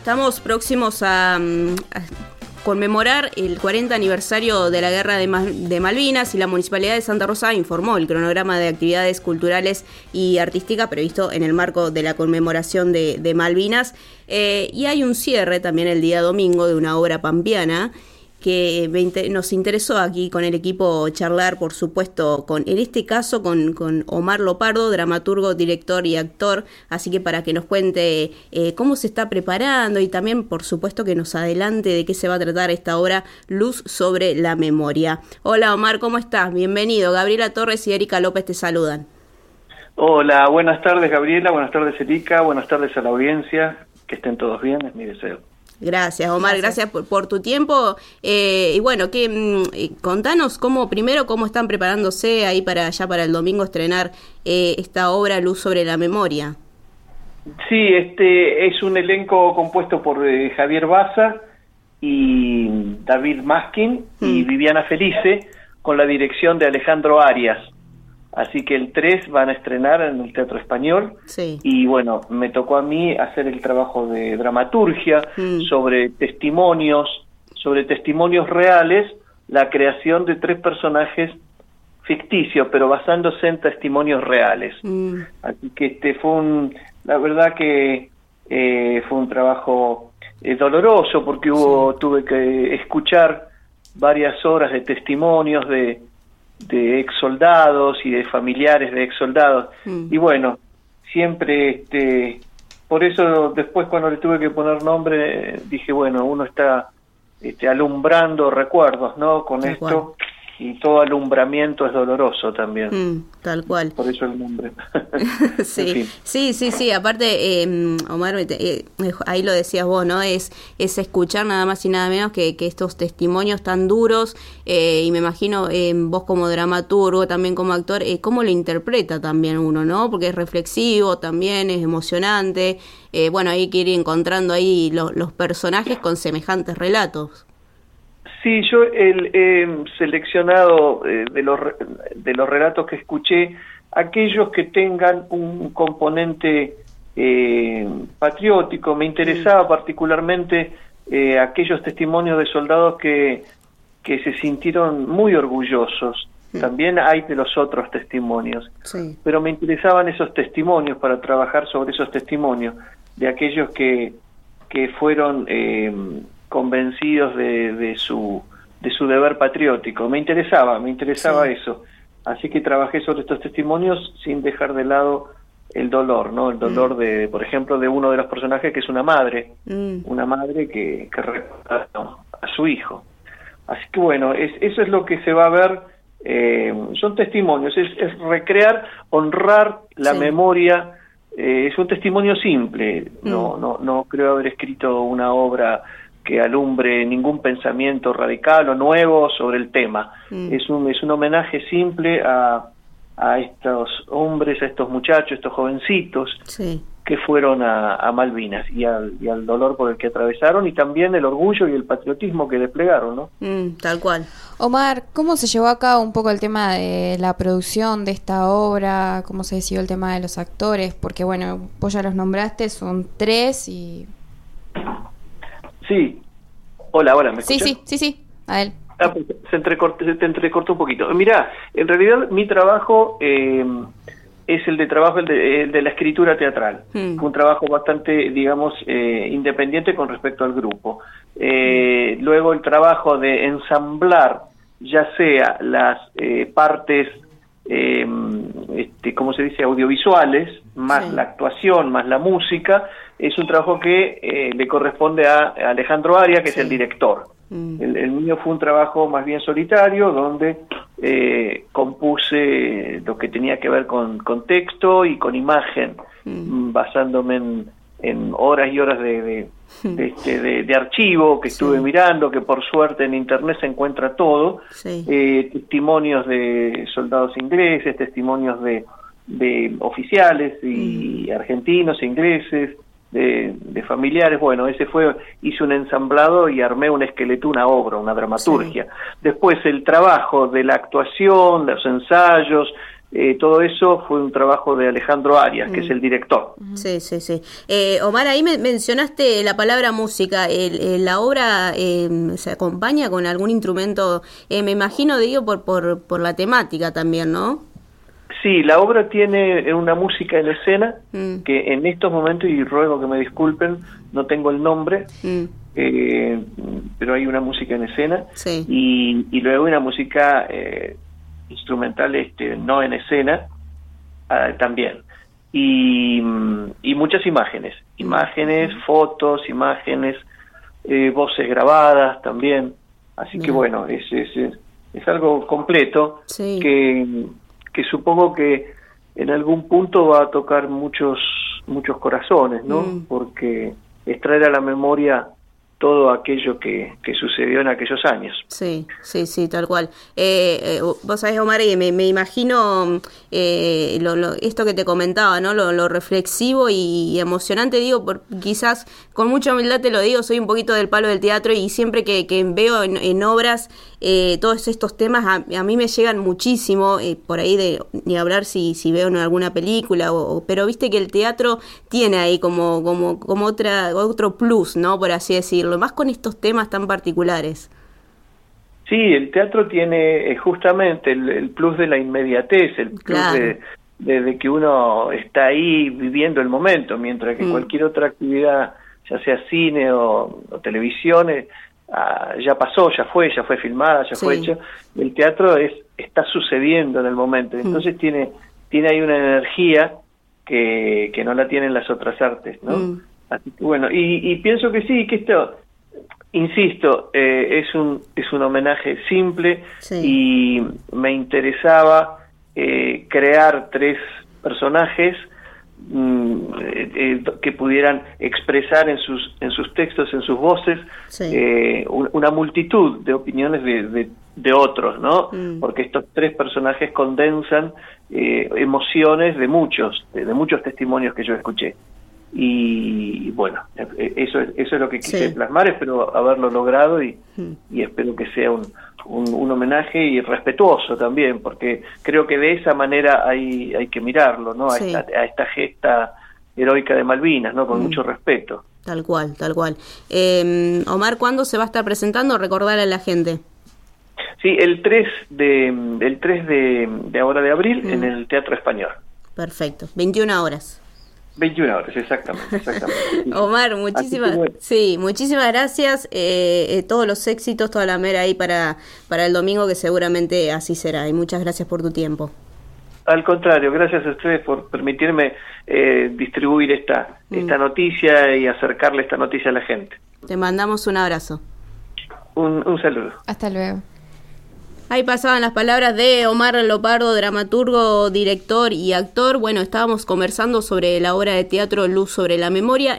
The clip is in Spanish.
Estamos próximos a conmemorar el 40 aniversario de la Guerra de Malvinas y la Municipalidad de Santa Rosa informó el cronograma de actividades culturales y artísticas previsto en el marco de la conmemoración de Malvinas. Y hay un cierre también el día domingo de una obra pampeana que nos interesó aquí con el equipo charlar, por supuesto, en este caso con Omar Lopardo, dramaturgo, director y actor, así que para que nos cuente cómo se está preparando y también, por supuesto, que nos adelante de qué se va a tratar esta obra Luz sobre la Memoria. Hola Omar, ¿cómo estás? Bienvenido. Gabriela Torres y Erika López te saludan. Hola, buenas tardes Gabriela, buenas tardes Erika, buenas tardes a la audiencia, que estén todos bien, es mi deseo. Gracias, Omar, gracias por tu tiempo. Y bueno, contanos cómo están preparándose ahí para el domingo estrenar esta obra Luz sobre la Memoria. Sí, es un elenco compuesto por Javier Baza y David Maskin y Viviana Felice, con la dirección de Alejandro Arias. Así que el 3 van a estrenar en el Teatro Español. Sí. Y bueno, me tocó a mí hacer el trabajo de dramaturgia sobre testimonios reales, la creación de 3 personajes ficticios, pero basándose en testimonios reales. Así que la verdad que fue un trabajo doloroso, porque tuve que escuchar varias horas de testimonios de ex soldados y de familiares de ex soldados, y bueno, siempre por eso después cuando le tuve que poner nombre dije, bueno, uno está alumbrando recuerdos, ¿no? Con tal esto cual. Y todo alumbramiento es doloroso también. Tal cual. Por eso el nombre. Sí, sí, aparte, Omar, ahí lo decías vos, ¿no? Es escuchar nada más y nada menos que estos testimonios tan duros, y me imagino vos como dramaturgo, también como actor, cómo lo interpreta también uno, ¿no? Porque es reflexivo también, es emocionante, bueno, hay que ir encontrando ahí los personajes con semejantes relatos. Sí, yo he seleccionado de los relatos que escuché aquellos que tengan un componente patriótico. Me interesaba particularmente aquellos testimonios de soldados que se sintieron muy orgullosos. También hay de los otros testimonios, pero me interesaban esos testimonios para trabajar sobre esos testimonios de aquellos que fueron convencidos de su deber patriótico. Me interesaba eso, así que trabajé sobre estos testimonios sin dejar de lado el dolor, ¿no? El dolor de, por ejemplo, de uno de los personajes que es una madre que recuerda a su hijo. Así que bueno, eso es lo que se va a ver. Son testimonios, es recrear, honrar la memoria. Es un testimonio simple. No creo haber escrito una obra que alumbre ningún pensamiento radical o nuevo sobre el tema. Es un homenaje simple a estos hombres, a estos muchachos, estos jovencitos que fueron a Malvinas y al dolor por el que atravesaron, y también el orgullo y el patriotismo que desplegaron, ¿no? Tal cual. Omar, ¿cómo se llevó a cabo un poco el tema de la producción de esta obra? ¿Cómo se decidió el tema de los actores? Porque bueno, vos ya los nombraste, son 3 y... Sí. Hola, ¿me escuchas? Sí, a él. Pues se te entrecortó un poquito. Mirá, en realidad mi trabajo es el de la escritura teatral. Fue un trabajo bastante, digamos, independiente con respecto al grupo. Luego el trabajo de ensamblar, ya sea las partes, ¿cómo se dice?, audiovisuales, más la actuación, más la música, es un trabajo que le corresponde a Alejandro Arias, que es el director. El mío fue un trabajo más bien solitario, donde compuse lo que tenía que ver con texto y con imagen, basándome en horas y horas de archivo que estuve mirando, que por suerte en internet se encuentra todo, testimonios de soldados ingleses, testimonios de oficiales y argentinos e ingleses, de familiares. Bueno, hice un ensamblado y armé un esqueleto, una obra, una dramaturgia. Sí. Después el trabajo de la actuación, los ensayos, todo eso fue un trabajo de Alejandro Arias, que es el director. Sí. Omar, ahí mencionaste la palabra música. ¿La obra se acompaña con algún instrumento? Me imagino, digo, por la temática también, ¿no? Sí, la obra tiene una música en escena, que en estos momentos, y ruego que me disculpen, no tengo el nombre, pero hay una música en escena, sí. Y luego una música instrumental no en escena también, y muchas imágenes, fotos, imágenes, voces grabadas también, así que bueno, es algo completo, sí. que supongo que en algún punto va a tocar muchos corazones, ¿no? Porque es traer a la memoria todo aquello que sucedió en aquellos años. Sí, tal cual. Vos sabés, Omar, me imagino esto que te comentaba, ¿no? Lo reflexivo y emocionante, digo, quizás con mucha humildad te lo digo, soy un poquito del palo del teatro y siempre que veo en obras todos estos temas a mí me llegan muchísimo, por ahí de ni hablar si veo en alguna película, pero viste que el teatro tiene ahí como otro plus, ¿no? Por así decirlo, más con estos temas tan particulares. Sí, el teatro tiene justamente el plus de la inmediatez, el plus claro. de que uno está ahí viviendo el momento, mientras que cualquier otra actividad, ya sea cine o televisión, ya pasó, ya fue filmada, ya fue hecha. El teatro está sucediendo en el momento, entonces tiene ahí una energía que no la tienen las otras artes, ¿no? Así que bueno, y pienso que sí, que esto, insisto, es un homenaje simple, y me interesaba crear 3 personajes que pudieran expresar en sus textos, en sus voces, una multitud de opiniones de otros, ¿no? Porque estos 3 personajes condensan emociones de muchos testimonios que yo escuché. Y bueno, eso es lo que quise plasmar, espero haberlo logrado y espero que sea un homenaje y respetuoso también, porque creo que de esa manera hay que mirarlo, ¿no? A esta gesta heroica de Malvinas, ¿no? Con mucho respeto. Tal cual. Omar, ¿cuándo se va a estar presentando? Recordarle a la gente. Sí, el 3 de ahora de abril en el Teatro Español. Perfecto, 21 horas. 21 horas, exactamente. Omar, muchísimas gracias, todos los éxitos, toda la mera ahí para el domingo, que seguramente así será, y muchas gracias por tu tiempo. Al contrario, gracias a ustedes por permitirme distribuir esta noticia y acercarle esta noticia a la gente. Te mandamos un abrazo. Un saludo. Hasta luego. Ahí pasaban las palabras de Omar Lopardo, dramaturgo, director y actor. Bueno, estábamos conversando sobre la obra de teatro Luz sobre la memoria.